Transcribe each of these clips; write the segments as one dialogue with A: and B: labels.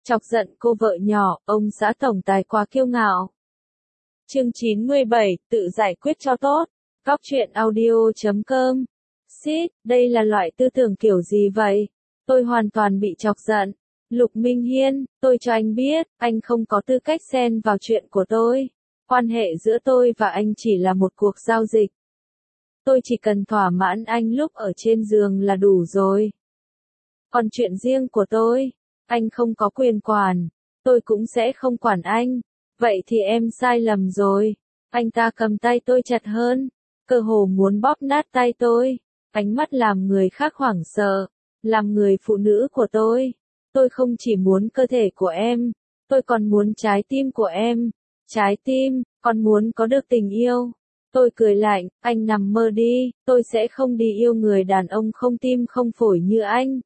A: Chọc giận cô vợ nhỏ, ông xã tổng tài quá kiêu ngạo. Chương 97, tự giải quyết cho tốt. Góc truyện audio.com. Xít, đây là loại tư tưởng kiểu gì vậy? Tôi hoàn toàn bị chọc giận. Lục Minh Hiên, tôi cho anh biết, anh không có tư cách xen vào chuyện của tôi. Quan hệ giữa tôi và anh chỉ là một cuộc giao dịch. Tôi chỉ cần thỏa mãn anh lúc ở trên giường là đủ rồi. Còn chuyện riêng của tôi, anh không có quyền quản, tôi cũng sẽ không quản anh. Vậy thì em sai lầm rồi. Anh ta cầm tay tôi chặt hơn, cơ hồ muốn bóp nát tay tôi. Ánh mắt làm người khác hoảng sợ, làm người phụ nữ của tôi. Tôi không chỉ muốn cơ thể của em, tôi còn muốn trái tim của em. Trái tim, còn muốn có được tình yêu. Tôi cười lạnh, anh nằm mơ đi, tôi sẽ không đi yêu người đàn ông không tim không phổi như anh.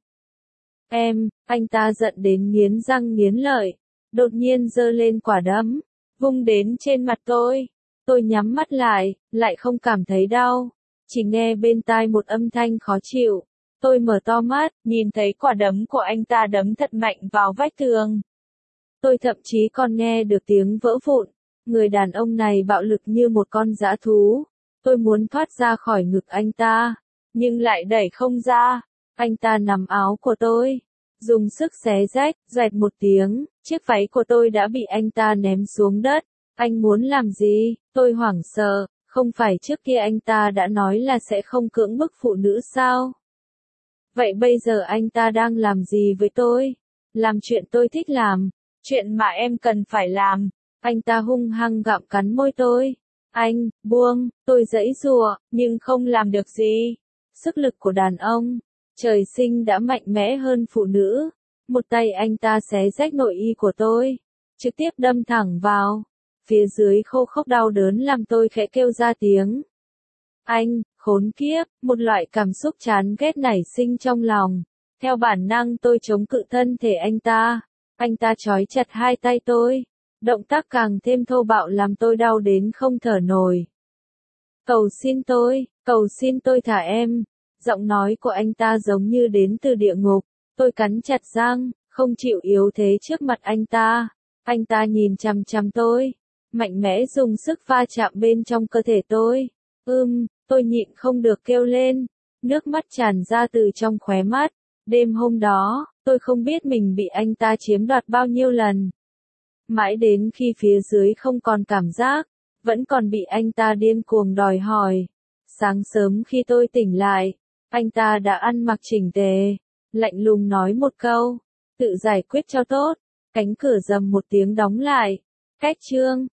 A: Anh ta giận đến nghiến răng nghiến lợi, đột nhiên giơ lên quả đấm, vung đến trên mặt tôi. Tôi nhắm mắt lại không cảm thấy đau, chỉ nghe bên tai một âm thanh khó chịu. Tôi mở to mắt, nhìn thấy quả đấm của anh ta đấm thật mạnh vào vách tường. Tôi thậm chí còn nghe được tiếng vỡ vụn. Người đàn ông này bạo lực như một con dã thú. Tôi muốn thoát ra khỏi ngực anh ta, nhưng lại đẩy không ra. Anh ta nắm áo của tôi, dùng sức xé rách, xoẹt một tiếng, chiếc váy của tôi đã bị anh ta ném xuống đất. Anh muốn làm gì? Tôi hoảng sợ, không phải trước kia anh ta đã nói là sẽ không cưỡng bức phụ nữ sao? Vậy bây giờ anh ta đang làm gì với tôi? Làm chuyện tôi thích làm, chuyện mà em cần phải làm. Anh ta hung hăng gặm cắn môi tôi. Anh, buông, tôi giãy giụa, nhưng không làm được gì. Sức lực của đàn ông, trời sinh đã mạnh mẽ hơn phụ nữ. Một tay anh ta xé rách nội y của tôi, trực tiếp đâm thẳng vào. Phía dưới khô khốc đau đớn làm tôi khẽ kêu ra tiếng. Anh, khốn kiếp, một loại cảm xúc chán ghét nảy sinh trong lòng. Theo bản năng tôi chống cự thân thể anh ta. Anh ta trói chặt hai tay tôi. Động tác càng thêm thô bạo làm tôi đau đến không thở nổi. Cầu xin tôi thả em. Giọng nói của anh ta giống như đến từ địa ngục. Tôi cắn chặt răng, không chịu yếu thế trước mặt anh ta. Anh ta nhìn chằm chằm tôi, mạnh mẽ dùng sức va chạm bên trong cơ thể tôi. Tôi nhịn không được kêu lên. Nước mắt tràn ra từ trong khóe mắt. Đêm hôm đó, tôi không biết mình bị anh ta chiếm đoạt bao nhiêu lần. Mãi đến khi phía dưới không còn cảm giác, vẫn còn bị anh ta điên cuồng đòi hỏi. Sáng sớm khi tôi tỉnh lại, anh ta đã ăn mặc chỉnh tề, lạnh lùng nói một câu, tự giải quyết cho tốt. Cánh cửa rầm một tiếng đóng lại. Cách chương